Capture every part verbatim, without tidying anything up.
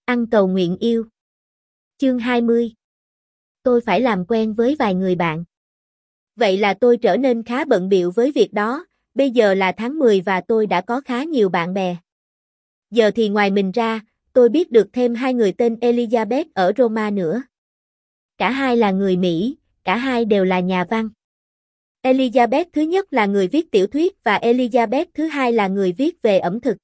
Ăn cầu nguyện yêu. Chương hai mươi. Tôi phải làm quen với vài người bạn. Vậy là tôi trở nên khá bận bịu với việc đó, bây giờ là tháng mười và tôi đã có khá nhiều bạn bè. Giờ thì ngoài mình ra, tôi biết được thêm hai người tên Elizabeth ở Roma nữa. Cả hai là người Mỹ, cả hai đều là nhà văn. Elizabeth thứ nhất là người viết tiểu thuyết và Elizabeth thứ hai là người viết về ẩm thực.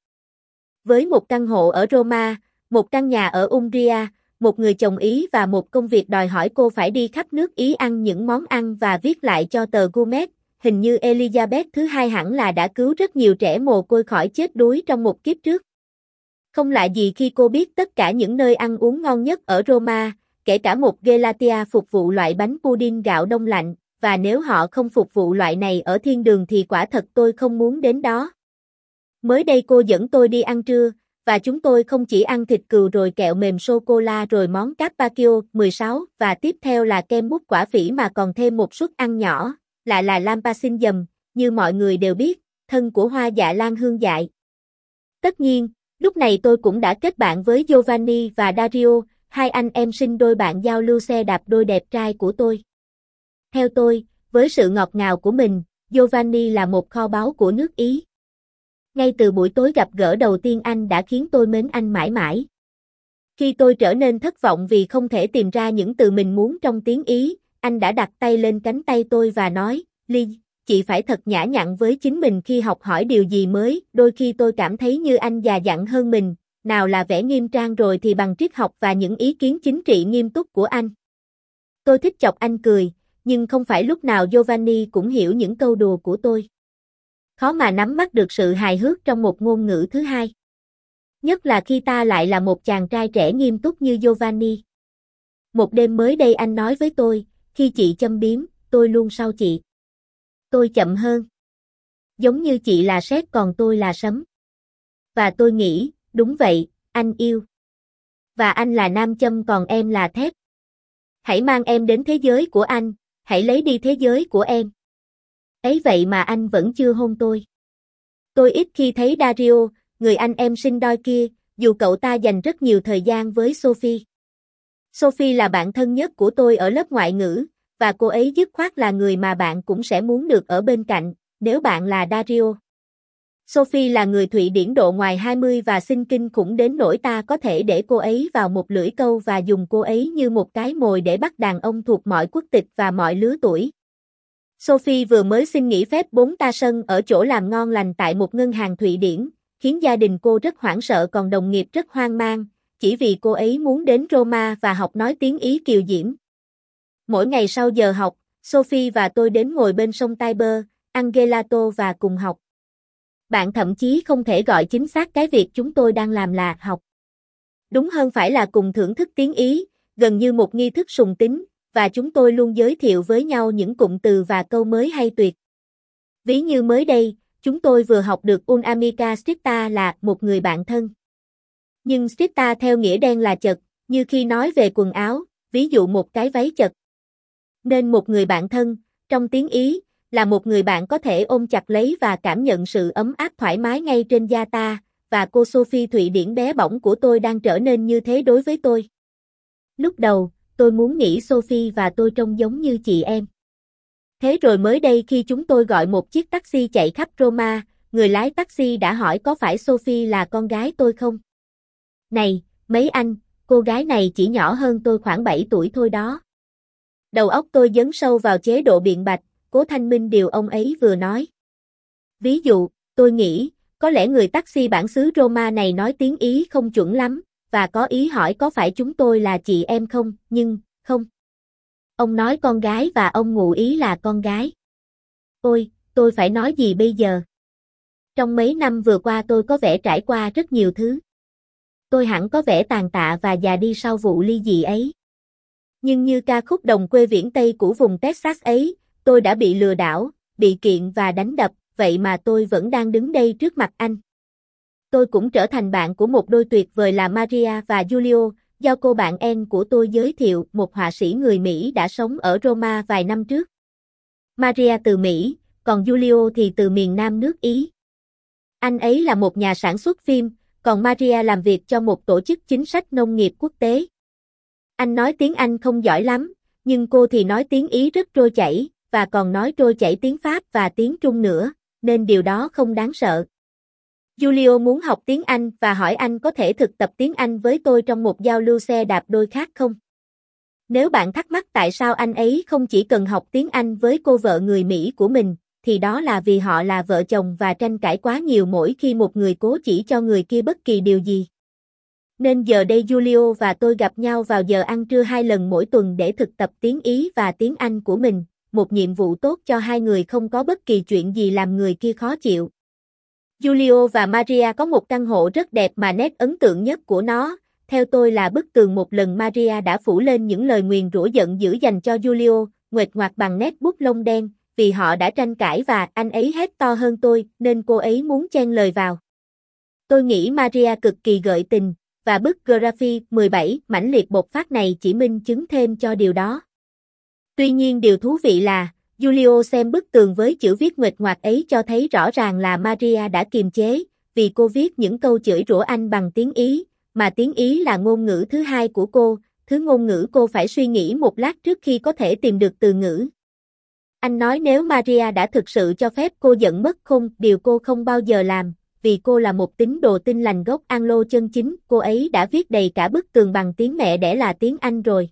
Với một căn hộ ở Roma, một căn nhà ở Umbria, một người chồng Ý và một công việc đòi hỏi cô phải đi khắp nước Ý ăn những món ăn và viết lại cho tờ Gourmet, hình như Elizabeth thứ hai hẳn là đã cứu rất nhiều trẻ mồ côi khỏi chết đuối trong một kiếp trước. Không lạ gì khi cô biết tất cả những nơi ăn uống ngon nhất ở Roma, kể cả một Gelatia phục vụ loại bánh pudding gạo đông lạnh, và nếu họ không phục vụ loại này ở thiên đường thì quả thật tôi không muốn đến đó. Mới đây cô dẫn tôi đi ăn trưa, và chúng tôi không chỉ ăn thịt cừu rồi kẹo mềm sô-cô-la rồi món Carpaccio mười sáu và tiếp theo là kem mút quả phỉ mà còn thêm một suất ăn nhỏ, lại là Lampasindum, như mọi người đều biết, thân của hoa dạ lan hương dại. Tất nhiên, lúc này tôi cũng đã kết bạn với Giovanni và Dario, hai anh em sinh đôi bạn giao lưu xe đạp đôi đẹp trai của tôi. Theo tôi, với sự ngọt ngào của mình, Giovanni là một kho báu của nước Ý. Ngay từ buổi tối gặp gỡ đầu tiên anh đã khiến tôi mến anh mãi mãi. Khi tôi trở nên thất vọng vì không thể tìm ra những từ mình muốn trong tiếng Ý, anh đã đặt tay lên cánh tay tôi và nói, Ly, chị phải thật nhã nhặn với chính mình khi học hỏi điều gì mới, đôi khi tôi cảm thấy như anh già dặn hơn mình, nào là vẻ nghiêm trang rồi thì bằng triết học và những ý kiến chính trị nghiêm túc của anh. Tôi thích chọc anh cười, nhưng không phải lúc nào Giovanni cũng hiểu những câu đùa của tôi. Khó mà nắm bắt được sự hài hước trong một ngôn ngữ thứ hai. Nhất là khi ta lại là một chàng trai trẻ nghiêm túc như Giovanni. Một đêm mới đây anh nói với tôi, khi chị châm biếm, tôi luôn sau chị. Tôi chậm hơn. Giống như chị là sét còn tôi là sấm. Và tôi nghĩ, đúng vậy, anh yêu. Và anh là nam châm còn em là thép. Hãy mang em đến thế giới của anh, hãy lấy đi thế giới của em. Ấy vậy mà anh vẫn chưa hôn tôi. Tôi ít khi thấy Dario, người anh em sinh đôi kia, dù cậu ta dành rất nhiều thời gian với Sophie. Sophie là bạn thân nhất của tôi ở lớp ngoại ngữ, và cô ấy dứt khoát là người mà bạn cũng sẽ muốn được ở bên cạnh, nếu bạn là Dario. Sophie là người Thụy Điển độ ngoài hai mươi và xinh kinh khủng đến nỗi ta có thể để cô ấy vào một lưỡi câu và dùng cô ấy như một cái mồi để bắt đàn ông thuộc mọi quốc tịch và mọi lứa tuổi. Sophie vừa mới xin nghỉ phép bốn ta sân ở chỗ làm ngon lành tại một ngân hàng Thụy Điển, khiến gia đình cô rất hoảng sợ còn đồng nghiệp rất hoang mang, chỉ vì cô ấy muốn đến Roma và học nói tiếng Ý kiều diễm. Mỗi ngày sau giờ học, Sophie và tôi đến ngồi bên sông Tiber, ăn gelato và cùng học. Bạn thậm chí không thể gọi chính xác cái việc chúng tôi đang làm là học. Đúng hơn phải là cùng thưởng thức tiếng Ý, gần như một nghi thức sùng tín, và chúng tôi luôn giới thiệu với nhau những cụm từ và câu mới hay tuyệt. Ví như mới đây, chúng tôi vừa học được un amica stretta là một người bạn thân. Nhưng stretta theo nghĩa đen là chật, như khi nói về quần áo, ví dụ một cái váy chật. Nên một người bạn thân, trong tiếng Ý, là một người bạn có thể ôm chặt lấy và cảm nhận sự ấm áp thoải mái ngay trên da ta, và cô Sophie Thụy Điển bé bỏng của tôi đang trở nên như thế đối với tôi. Lúc đầu, tôi muốn nghĩ Sophie và tôi trông giống như chị em. Thế rồi mới đây khi chúng tôi gọi một chiếc taxi chạy khắp Roma, người lái taxi đã hỏi có phải Sophie là con gái tôi không? Này, mấy anh, cô gái này chỉ nhỏ hơn tôi khoảng bảy tuổi thôi đó. Đầu óc tôi dấn sâu vào chế độ biện bạch, cố thanh minh điều ông ấy vừa nói. Ví dụ, tôi nghĩ, có lẽ người taxi bản xứ Roma này nói tiếng Ý không chuẩn lắm, và có ý hỏi có phải chúng tôi là chị em không, nhưng, không. Ông nói con gái và ông ngụ ý là con gái. Ôi, tôi phải nói gì bây giờ? Trong mấy năm vừa qua tôi có vẻ trải qua rất nhiều thứ. Tôi hẳn có vẻ tàn tạ và già đi sau vụ ly dị ấy. Nhưng như ca khúc Đồng quê viễn Tây của vùng Texas ấy, tôi đã bị lừa đảo, bị kiện và đánh đập, vậy mà tôi vẫn đang đứng đây trước mặt anh. Tôi cũng trở thành bạn của một đôi tuyệt vời là Maria và Giulio, do cô bạn em của tôi giới thiệu, một họa sĩ người Mỹ đã sống ở Roma vài năm trước. Maria từ Mỹ, còn Giulio thì từ miền Nam nước Ý. Anh ấy là một nhà sản xuất phim, còn Maria làm việc cho một tổ chức chính sách nông nghiệp quốc tế. Anh nói tiếng Anh không giỏi lắm, nhưng cô thì nói tiếng Ý rất trôi chảy, và còn nói trôi chảy tiếng Pháp và tiếng Trung nữa, nên điều đó không đáng sợ. Julio muốn học tiếng Anh và hỏi anh có thể thực tập tiếng Anh với tôi trong một giao lưu xe đạp đôi khác không? Nếu bạn thắc mắc tại sao anh ấy không chỉ cần học tiếng Anh với cô vợ người Mỹ của mình, thì đó là vì họ là vợ chồng và tranh cãi quá nhiều mỗi khi một người cố chỉ cho người kia bất kỳ điều gì. Nên giờ đây Julio và tôi gặp nhau vào giờ ăn trưa hai lần mỗi tuần để thực tập tiếng Ý và tiếng Anh của mình, một nhiệm vụ tốt cho hai người không có bất kỳ chuyện gì làm người kia khó chịu. Julio và Maria có một căn hộ rất đẹp mà nét ấn tượng nhất của nó, theo tôi là bức tường một lần Maria đã phủ lên những lời nguyền rủa giận dữ dành cho Julio, nguệch ngoạc bằng nét bút lông đen, vì họ đã tranh cãi và anh ấy hét to hơn tôi, nên cô ấy muốn chen lời vào. Tôi nghĩ Maria cực kỳ gợi tình, và bức graffiti mười bảy mãnh liệt bộc phát này chỉ minh chứng thêm cho điều đó. Tuy nhiên điều thú vị là, Julio xem bức tường với chữ viết nguệch ngoạc ấy cho thấy rõ ràng là Maria đã kiềm chế, vì cô viết những câu chửi rủa anh bằng tiếng Ý, mà tiếng Ý là ngôn ngữ thứ hai của cô, thứ ngôn ngữ cô phải suy nghĩ một lát trước khi có thể tìm được từ ngữ. Anh nói nếu Maria đã thực sự cho phép cô giận mất khôn, điều cô không bao giờ làm, vì cô là một tín đồ tin lành gốc Anglo chân chính, cô ấy đã viết đầy cả bức tường bằng tiếng mẹ đẻ là tiếng Anh rồi.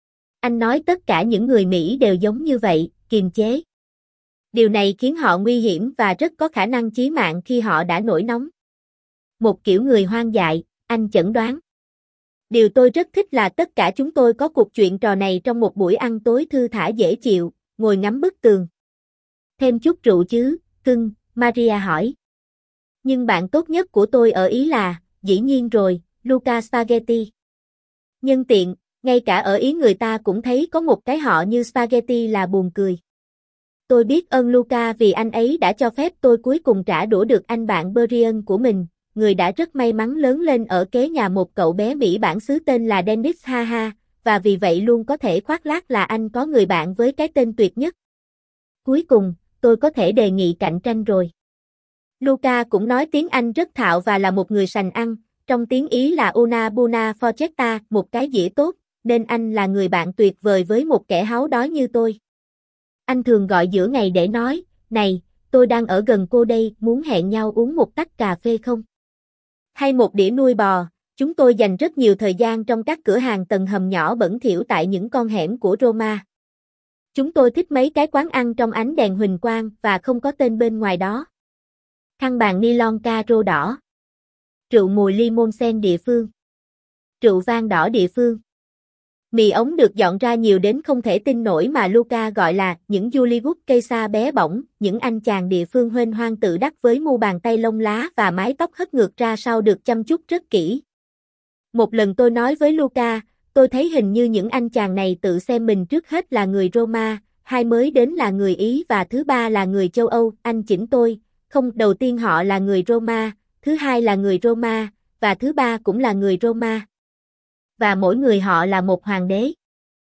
Anh nói tất cả những người Mỹ đều giống như vậy, kiềm chế. Điều này khiến họ nguy hiểm và rất có khả năng chí mạng khi họ đã nổi nóng. Một kiểu người hoang dại, anh chẩn đoán. Điều tôi rất thích là tất cả chúng tôi có cuộc chuyện trò này trong một buổi ăn tối thư thả dễ chịu, ngồi ngắm bức tường. Thêm chút rượu chứ, cưng, Maria hỏi. Nhưng bạn tốt nhất của tôi ở Ý là, dĩ nhiên rồi, Luca Spaghetti. Nhân tiện, ngay cả ở Ý người ta cũng thấy có một cái họ như Spaghetti là buồn cười. Tôi biết ơn Luca vì anh ấy đã cho phép tôi cuối cùng trả đũa được anh bạn Brian của mình, người đã rất may mắn lớn lên ở kế nhà một cậu bé Mỹ bản xứ tên là Dennis haha, và vì vậy luôn có thể khoác lác là anh có người bạn với cái tên tuyệt nhất. Cuối cùng, tôi có thể đề nghị cạnh tranh rồi. Luca cũng nói tiếng Anh rất thạo và là một người sành ăn, trong tiếng Ý là una buona forchetta, một cái dĩa tốt, nên anh là người bạn tuyệt vời với một kẻ háu đói như tôi. Anh thường gọi giữa ngày để nói, này, tôi đang ở gần cô đây, muốn hẹn nhau uống một tách cà phê không? Hay một đĩa nuôi bò, chúng tôi dành rất nhiều thời gian trong các cửa hàng tầng hầm nhỏ bẩn thỉu tại những con hẻm của Roma. Chúng tôi thích mấy cái quán ăn trong ánh đèn huỳnh quang và không có tên bên ngoài đó. Khăn bàn nylon caro đỏ. Rượu mùi limon sen địa phương. Rượu vang đỏ địa phương. Mì ống được dọn ra nhiều đến không thể tin nổi mà Luca gọi là những Hollywood cây sa bé bỏng, những anh chàng địa phương huênh hoang tự đắc với mu bàn tay lông lá và mái tóc hất ngược ra sau được chăm chút rất kỹ. Một lần tôi nói với Luca, tôi thấy hình như những anh chàng này tự xem mình trước hết là người Roma, hai mới đến là người Ý và thứ ba là người châu Âu, anh chỉnh tôi, không, đầu tiên họ là người Roma, thứ hai là người Roma, và thứ ba cũng là người Roma. Và mỗi người họ là một hoàng đế.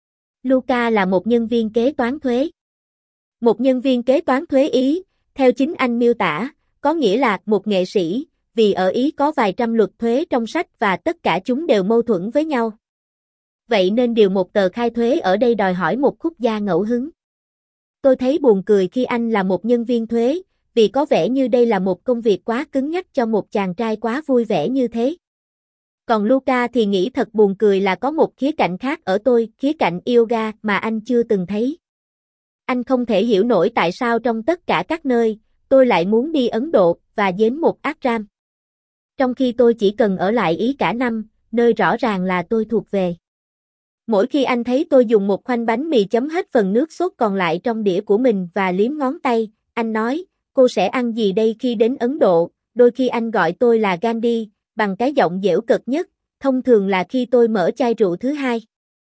Luca là một nhân viên kế toán thuế. Một nhân viên kế toán thuế Ý, theo chính anh miêu tả, có nghĩa là một nghệ sĩ, vì ở Ý có vài trăm luật thuế trong sách và tất cả chúng đều mâu thuẫn với nhau. Vậy nên điều một tờ khai thuế ở đây đòi hỏi một khúc gia ngẫu hứng. Tôi thấy buồn cười khi anh là một nhân viên thuế, vì có vẻ như đây là một công việc quá cứng nhắc cho một chàng trai quá vui vẻ như thế. Còn Luca thì nghĩ thật buồn cười là có một khía cạnh khác ở tôi, khía cạnh yoga mà anh chưa từng thấy. Anh không thể hiểu nổi tại sao trong tất cả các nơi, tôi lại muốn đi Ấn Độ và đến một ashram. Trong khi tôi chỉ cần ở lại Ý cả năm, nơi rõ ràng là tôi thuộc về. Mỗi khi anh thấy tôi dùng một khoanh bánh mì chấm hết phần nước sốt còn lại trong đĩa của mình và liếm ngón tay, anh nói, cô sẽ ăn gì đây khi đến Ấn Độ, đôi khi anh gọi tôi là Gandhi, bằng cái giọng dễu cợt nhất, thông thường là khi tôi mở chai rượu thứ hai.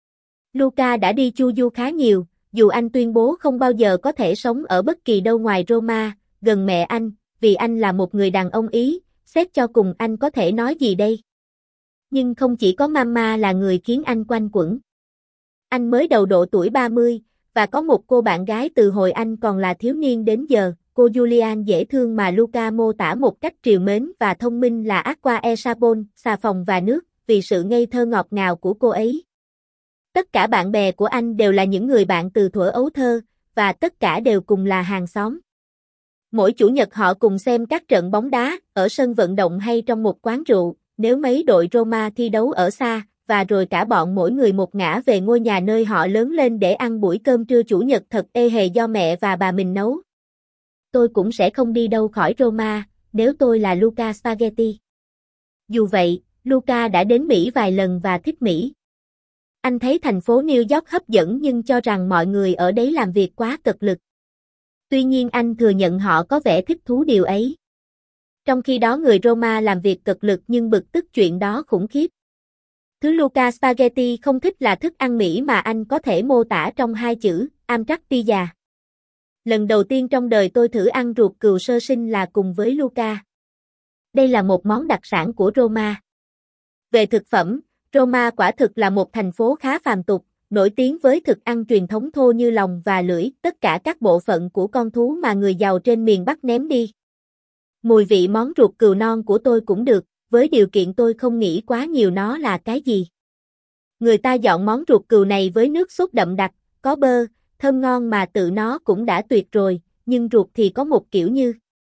Luca đã đi chu du khá nhiều, dù anh tuyên bố không bao giờ có thể sống ở bất kỳ đâu ngoài Roma, gần mẹ anh, vì anh là một người đàn ông Ý, xét cho cùng anh có thể nói gì đây? Nhưng không chỉ có mama là người khiến anh quanh quẩn. Anh mới đầu độ tuổi ba mươi, và có một cô bạn gái từ hồi anh còn là thiếu niên đến giờ, cô Julian dễ thương mà Luca mô tả một cách trìu mến và thông minh là Aqua e Sapone, xà phòng và nước, vì sự ngây thơ ngọt ngào của cô ấy. Tất cả bạn bè của anh đều là những người bạn từ thuở ấu thơ, và tất cả đều cùng là hàng xóm. Mỗi chủ nhật họ cùng xem các trận bóng đá, ở sân vận động hay trong một quán rượu, nếu mấy đội Roma thi đấu ở xa, và rồi cả bọn mỗi người một ngả về ngôi nhà nơi họ lớn lên để ăn buổi cơm trưa chủ nhật thật ê hề do mẹ và bà mình nấu. Tôi cũng sẽ không đi đâu khỏi Roma, nếu tôi là Luca Spaghetti. Dù vậy, Luca đã đến Mỹ vài lần và thích Mỹ. Anh thấy thành phố New York hấp dẫn nhưng cho rằng mọi người ở đấy làm việc quá cật lực. Tuy nhiên anh thừa nhận họ có vẻ thích thú điều ấy. Trong khi đó người Roma làm việc cực lực nhưng bực tức chuyện đó khủng khiếp. Thứ Luca Spaghetti không thích là thức ăn Mỹ mà anh có thể mô tả trong hai chữ, Amtrak Pizza. Lần đầu tiên trong đời tôi thử ăn ruột cừu sơ sinh là cùng với Luca. Đây là một món đặc sản của Roma. Về thực phẩm, Roma quả thực là một thành phố khá phàm tục, nổi tiếng với thực ăn truyền thống thô như lòng và lưỡi, tất cả các bộ phận của con thú mà người giàu trên miền Bắc ném đi. Mùi vị món ruột cừu non của tôi cũng được, với điều kiện tôi không nghĩ quá nhiều nó là cái gì. Người ta dọn món ruột cừu này với nước sốt đậm đặc, có bơ, thơm ngon mà tự nó cũng đã tuyệt rồi, nhưng ruột thì có một kiểu như.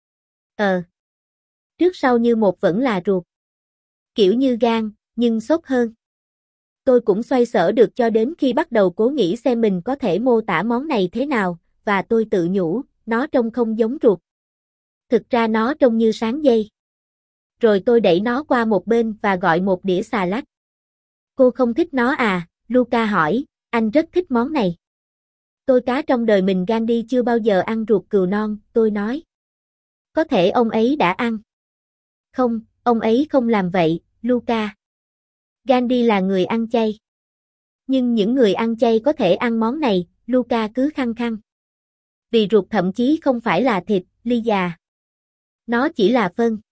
Ờ. Trước sau như một vẫn là ruột. Kiểu như gan, nhưng sốt hơn. Tôi cũng xoay sở được cho đến khi bắt đầu cố nghĩ xem mình có thể mô tả món này thế nào, và tôi tự nhủ, nó trông không giống ruột. Thực ra nó trông như sáng dây. Rồi tôi đẩy nó qua một bên và gọi một đĩa xà lách. Cô không thích nó à? Luca hỏi, anh rất thích món này. Tôi cá trong đời mình Gandhi chưa bao giờ ăn ruột cừu non, tôi nói. Có thể ông ấy đã ăn. Không, ông ấy không làm vậy, Luca. Gandhi là người ăn chay. Nhưng những người ăn chay có thể ăn món này, Luca cứ khăng khăng. Vì ruột thậm chí không phải là thịt, Ly già. Nó chỉ là phân.